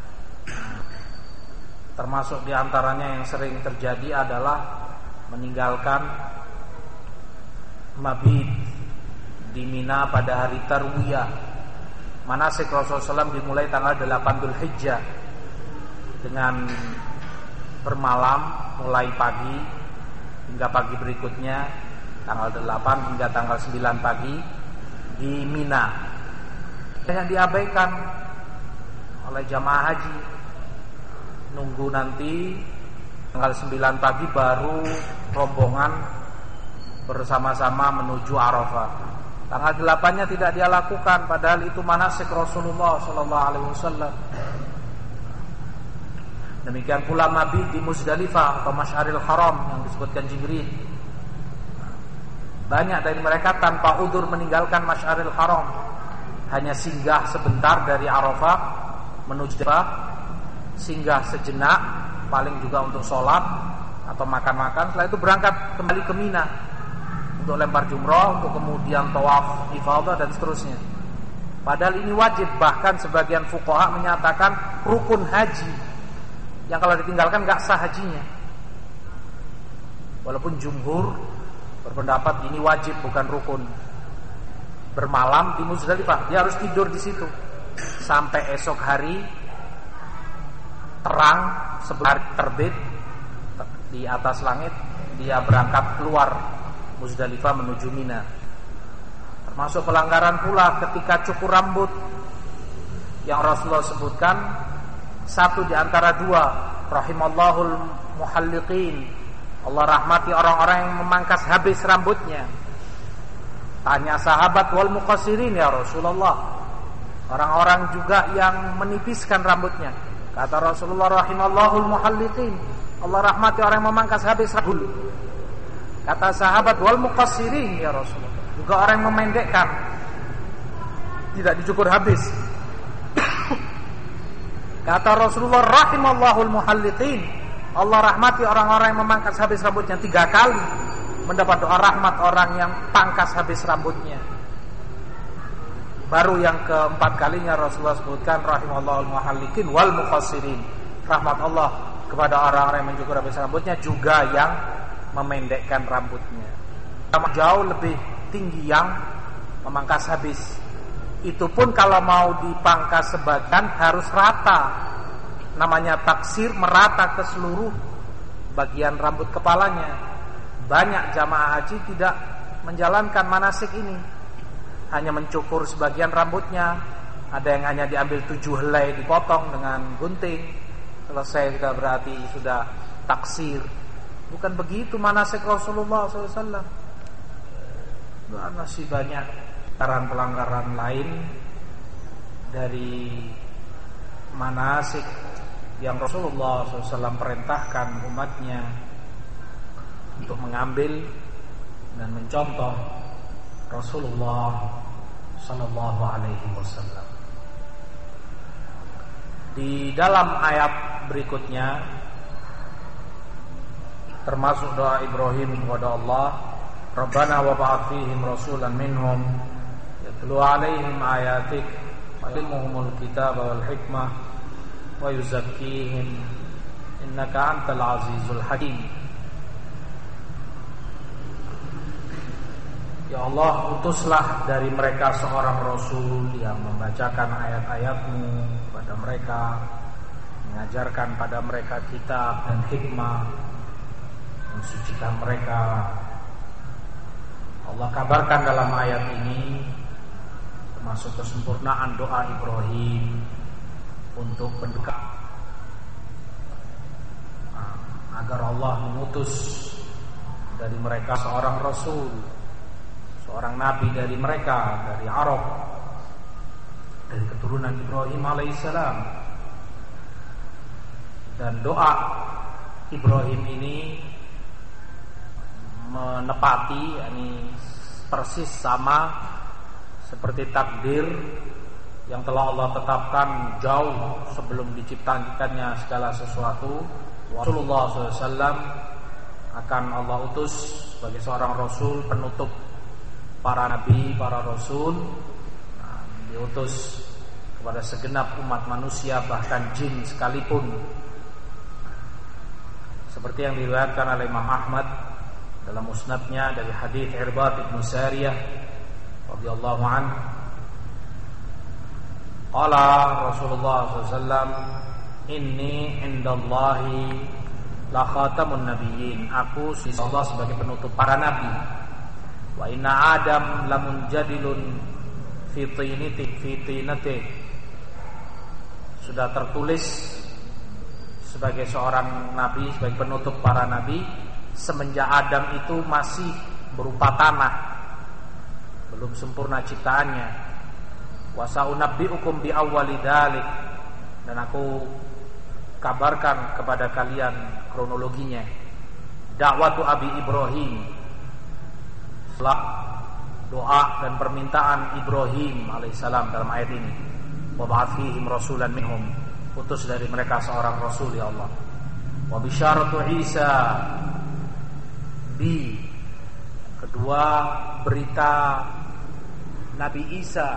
Termasuk diantaranya yang sering terjadi adalah meninggalkan mabit di Mina pada hari Tarwiyah. Manasik Rasulullah shallallahu alaihi wasallam dimulai tanggal delapan Dzulhijjah dengan bermalam mulai pagi hingga pagi berikutnya tanggal delapan hingga tanggal sembilan pagi di Mina. Yang diabaikan oleh jamaah haji, nunggu nanti tanggal sembilan pagi baru rombongan bersama-sama menuju Arafah. Tanggal delapan-nya tidak dia lakukan, padahal itu manasik Rasulullah shallallahu alaihi wasallam. Demikian pula mabit di Muzdalifah atau Masy'aril Haram yang disebutkan Jibril. Banyak dari mereka tanpa udzur meninggalkan Masy'aril Haram, hanya singgah sebentar dari Arafah menuju Arafah, singgah sejenak, paling juga untuk sholat atau makan-makan. Setelah itu berangkat kembali ke Mina untuk lempar jumrah, untuk kemudian tawaf ifadah dan seterusnya. Padahal ini wajib, bahkan sebagian fuqaha menyatakan rukun haji yang kalau ditinggalkan gak sah hajinya. Walaupun jumhur berpendapat ini wajib bukan rukun. Bermalam di Muzdalifah, dia harus tidur di situ sampai esok hari terang, sebelum terbit di atas langit dia berangkat keluar Muzdalifah menuju Mina. Termasuk pelanggaran pula ketika cukur rambut yang Rasulullah sebutkan, satu di antara dua, rahimallahul muhalliqin, Allah rahmati orang-orang yang memangkas habis rambutnya. Tanya sahabat, wal muqassirin ya Rasulullah, orang-orang juga yang menipiskan rambutnya. Kata Rasulullah, rahimallahul muhalliqin, Allah rahmati orang yang memangkas habis rambut. Kata sahabat, wal muqassirin ya Rasulullah, juga orang yang memendekkan, tidak dicukur habis. Kata Rasulullah, rahimallahul muhalliqin, Allah rahmati orang-orang yang memangkas habis rambutnya. Tiga kali mendapat doa rahmat orang yang pangkas habis rambutnya. Baru yang keempat kalinya Rasulullah sebutkan rahimallahul muhalliqin wal muqassirin, rahmat Allah kepada orang-orang yang mencukur habis rambutnya, juga yang memendekkan rambutnya. Jauh lebih tinggi yang memangkas habis. Itu pun kalau mau dipangkas sebagian harus rata, namanya taksir merata ke seluruh bagian rambut kepalanya. Banyak jamaah haji tidak menjalankan manasik ini, hanya mencukur sebagian rambutnya. Ada yang hanya diambil tujuh helai dipotong dengan gunting, selesai sudah berarti sudah taksir. Bukan begitu manasik Rasulullah shallallahu alaihi wasallam. Masih banyak pelanggaran-pelanggaran lain dari manasik yang Rasulullah shallallahu alaihi wasallam perintahkan umatnya untuk mengambil dan mencontoh Rasulullah sallallahu alaihi wasallam. Di dalam ayat berikutnya termasuk doa Ibrahim kepada Allah, Rabbana wa ba'ath fihim rasulan minhum yatlu alaihim ayatik wa yu'allimuhumul kitaba wal hikmah wa yuzakkihim innaka antal azizul hakim. Ya Allah, utuslah dari mereka seorang Rasul yang membacakan ayat-ayat-Mu kepada mereka, mengajarkan pada mereka kitab dan hikmah, mensucikan mereka. Allah kabarkan dalam ayat ini termasuk kesempurnaan doa Ibrahim untuk pendekat, agar Allah mengutus dari mereka seorang Rasul, seorang nabi dari mereka, dari Arab, dari keturunan Ibrahim alaihissalam. Dan doa Ibrahim ini menepati, yakni persis sama seperti takdir yang telah Allah tetapkan jauh sebelum diciptakannya segala sesuatu. Rasulullah shallallahu alaihi wasallam akan Allah utus sebagai seorang Rasul penutup para nabi, para rasul, nah, diutus kepada segenap umat manusia, bahkan jin sekalipun. Seperti yang diriwayatkan oleh Imam Ahmad dalam musnadnya dari hadis Irbad bin Sariyah radhiyallahu anhu, qala Rasulullah sallallahu alaihi wasallam, inni indallahi la khatamun nabiyyin, aku sisi Allah sebagai penutup para nabi. Wa inna Adam lamun jadilun fi tinati fi tinati, sudah tertulis sebagai seorang nabi, sebagai penutup para nabi, semenjak Adam itu masih berupa tanah, belum sempurna ciptaannya. Wa sa'unabbi'ukum bi awwali dzalik, dan aku kabarkan kepada kalian kronologinya. Dakwatu Abi Ibrahim, doa dan permintaan Ibrahim alaihissalam dalam ayat ini. Wa ba'ath fihim rasulan minhum, utus dari mereka seorang rasul, ya Allah. Wa bisyaratu Isa, bi, kedua berita Nabi Isa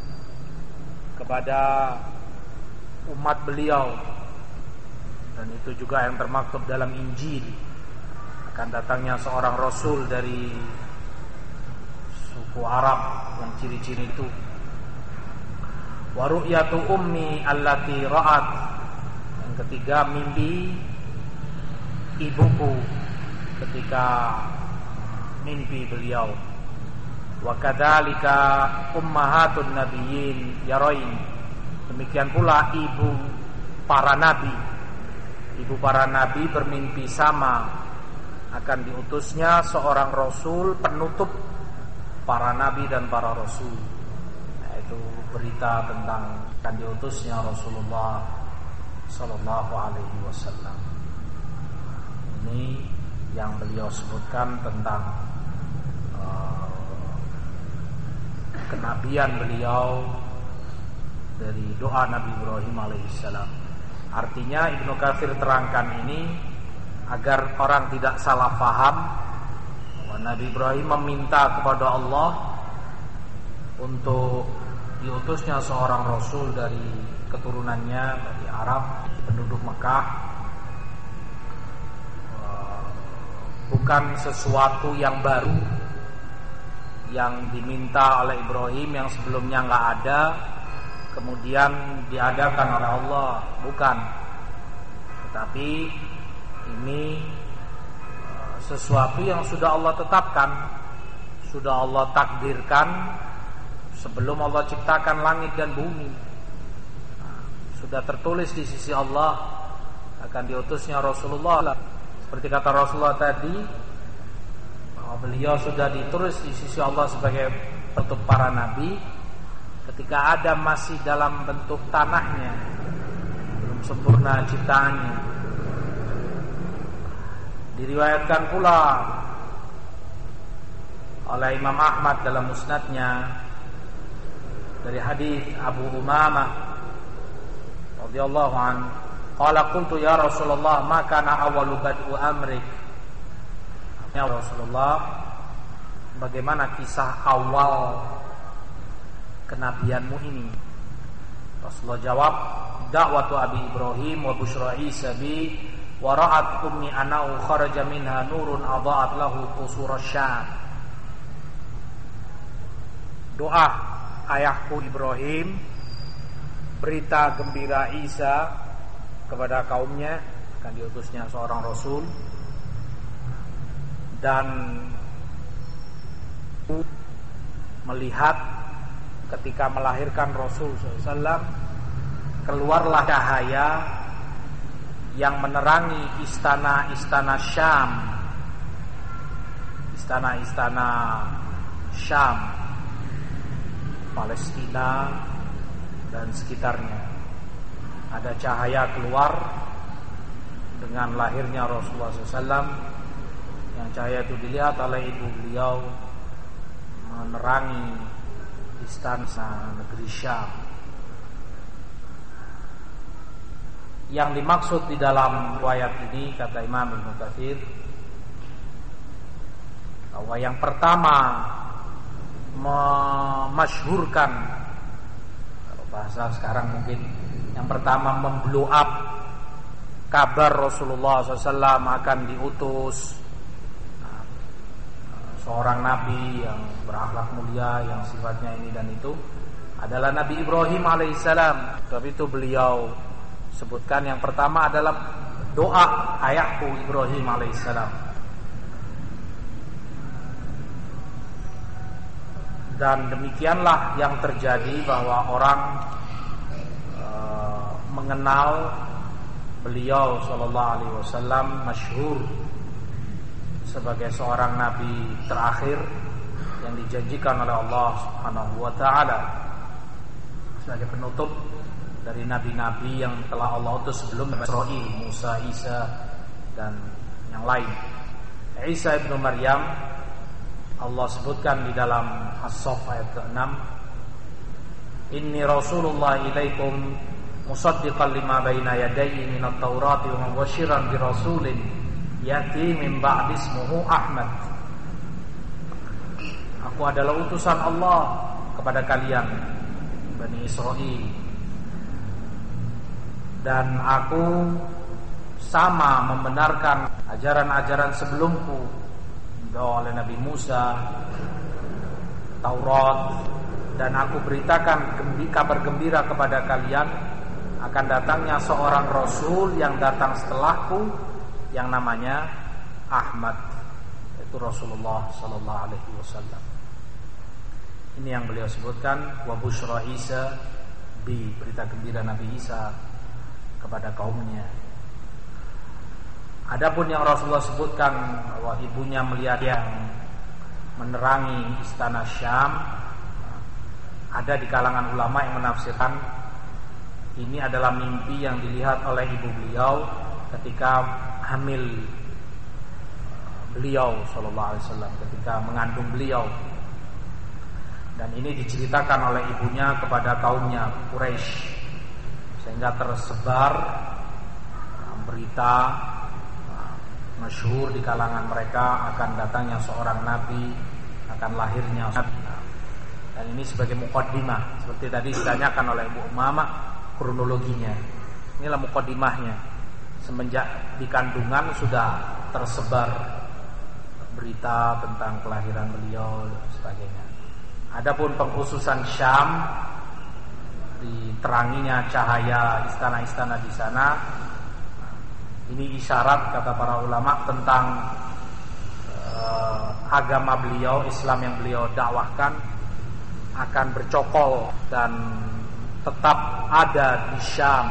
kepada umat beliau, dan itu juga yang termaktub dalam Injil, akan datangnya seorang rasul dari suku Arab yang ciri-ciri itu. Wa ru'yatu ummi allati ra'at, yang ketiga mimpi ibuku ketika mimpi beliau. Wa kadzalika ummahatun nabiyyin yarain, demikian pula ibu para nabi, ibu para nabi bermimpi sama akan diutusnya seorang rasul penutup para nabi dan para rasul. Yaitu berita tentang akan diutusnya Rasulullah sallallahu alaihi wasallam. Ini yang beliau sebutkan tentang uh, kenabian beliau dari doa Nabi Ibrahim alaihissalam. Artinya Ibnu Katsir terangkan ini agar orang tidak salah faham bahwa Nabi Ibrahim meminta kepada Allah untuk diutusnya seorang rasul dari keturunannya, dari Arab, penduduk Mekah. Bukan sesuatu yang baru yang diminta oleh Ibrahim yang sebelumnya nggak ada, kemudian diadakan oleh Allah. Bukan. Tapi ini sesuatu yang sudah Allah tetapkan, sudah Allah takdirkan sebelum Allah ciptakan langit dan bumi. Sudah tertulis di sisi Allah akan diutusnya Rasulullah. Seperti kata Rasulullah tadi, bahwa beliau sudah ditulis di sisi Allah sebagai penutup para nabi ketika Adam masih dalam bentuk tanahnya, belum sempurna ciptaannya. Diriwayatkan pula oleh Imam Ahmad dalam musnadnya dari hadis Abu Umamah radhiyallahu an, qala qultu ya Rasulullah ma kana awwalu bad'u amrik. Ya Rasulullah, bagaimana kisah awal kenabianmu ini? Rasulullah jawab, da'watu Abi Ibrahim wa busyra Isa bi wa ra'at ummi anau kharaja minha nurun adha'at lahu qusur asy-Syam. Doa ayahku Ibrahim, berita gembira Isa kepada kaumnya, akan diutusnya seorang rasul, dan melihat ketika melahirkan Rasul shallallahu alaihi wasallam keluarlah cahaya yang menerangi istana-istana Syam, istana-istana Syam, Palestina dan sekitarnya. Ada cahaya keluar dengan lahirnya Rasulullah shallallahu alaihi wasallam, yang cahaya itu dilihat oleh ibu beliau menerangi istana negeri Syam. Yang dimaksud di dalam riwayat ini, kata Imam Ibnu Katsir, bahwa yang pertama memasyhurkan, kalau bahasa sekarang mungkin yang pertama memblow up kabar Rasulullah shallallahu alaihi wasallam akan diutus seorang nabi yang berakhlak mulia, yang sifatnya ini dan itu, adalah Nabi Ibrahim alaihissalam. Sebab itu beliau sebutkan yang pertama adalah doa ayahku Ibrahim alaihissalam. Dan demikianlah yang terjadi, bahwa orang e, mengenal beliau sallallahu alaihi wasallam masyhur sebagai seorang nabi terakhir yang dijanjikan oleh Allah Subhanahu wa taala sebagai penutup dari nabi-nabi yang telah Allah utus sebelum Israil, Musa, Isa dan yang lain. Isa ibnu Maryam Allah sebutkan di dalam As-Saff ayat keenam, Inni Rasulullah ilaikum musaddiqan lima baina yadayhi minat Taurati wa mubasysyiran bi rasulin yati min ba'di ismuhu Ahmad. Aku adalah utusan Allah kepada kalian Bani Israil, dan aku sama membenarkan ajaran-ajaran sebelumku dibawa oleh Nabi Musa, Taurat, dan aku beritakan kabar gembira kepada kalian akan datangnya seorang Rasul yang datang setelahku yang namanya Ahmad, yaitu Rasulullah sallallahu alaihi wasallam. Ini yang beliau sebutkan, wa busyra Isa bi, berita gembira Nabi Isa kepada kaumnya. Adapun yang Rasulullah sebutkan bahwa ibunya melihat yang menerangi istana Syam, ada di kalangan ulama yang menafsirkan ini adalah mimpi yang dilihat oleh ibu beliau ketika hamil beliau sallallahu alaihi wasallam, ketika mengandung beliau. Dan ini diceritakan oleh ibunya kepada kaumnya Quraisy, sehingga tersebar berita masyhur di kalangan mereka akan datangnya seorang nabi, akan lahirnya nabi. Dan ini sebagai muqaddimah, seperti tadi ditanyakan oleh Ibu Umamah kronologinya. Inilah muqaddimahnya. Semenjak di kandungan sudah tersebar berita tentang kelahiran beliau dan sebagainya. Adapun pengkhususan Syam, diteranginya cahaya istana-istana di sana, Ini isyarat kata para ulama tentang uh, agama beliau, Islam yang beliau dakwahkan akan bercokol dan tetap ada di Syam,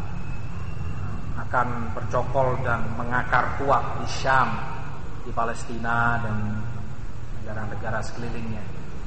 akan bercokol dan mengakar kuat di Syam, di Palestina dan negara-negara sekelilingnya.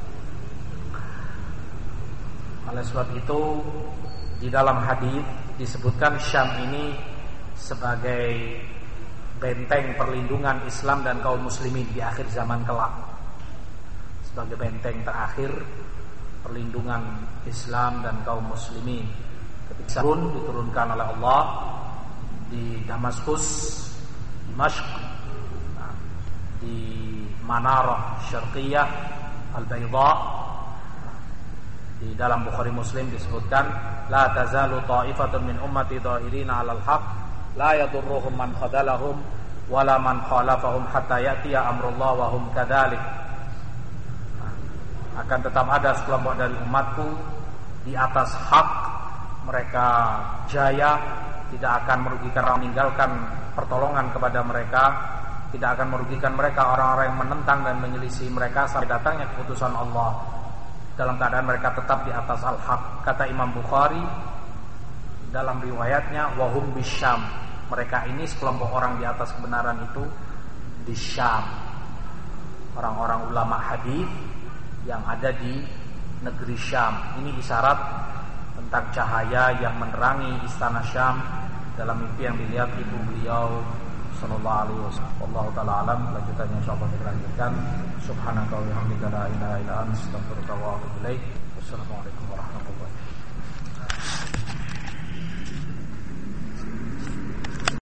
Oleh sebab itu di dalam hadis disebutkan Syam ini sebagai benteng perlindungan Islam dan kaum muslimin di akhir zaman kelak, sebagai benteng terakhir perlindungan Islam dan kaum muslimin. Ketika pun diturunkan oleh Allah di Damaskus, Dimashq, di Manarah Syarqiyah Al-Bayda. Di dalam Bukhari Muslim disebutkan, la tazalu ta'ifatun min ummati dhahirina 'alal haqq la yadurruhum man khadalahum wala man khalafahum hatta ya'tiya amrullah wa hum kadzalik. Akan tetap ada sekelompok dari umatku di atas hak, mereka jaya, tidak akan merugikan orang, meninggalkan pertolongan kepada mereka, tidak akan merugikan mereka orang-orang yang menentang dan menyelisih mereka sampai datangnya keputusan Allah, dalam keadaan mereka tetap di atas al-haq. Kata Imam Bukhari dalam riwayatnya, wahum bisyam, mereka ini sekelompok orang di atas kebenaran itu di Syam, orang-orang ulama hadis yang ada di negeri Syam. Ini isyarat tentang cahaya yang menerangi istana Syam dalam mimpi yang dilihat ibu beliau sallallahu alaihi wasallam. Wallahu taala alam. Lanjutannya insyaallah kita lanjutkan. Subhanaka wa bihamdika la ilaha illa anta astaghfiruka wa atubu ilaik. Wassalamualaikum.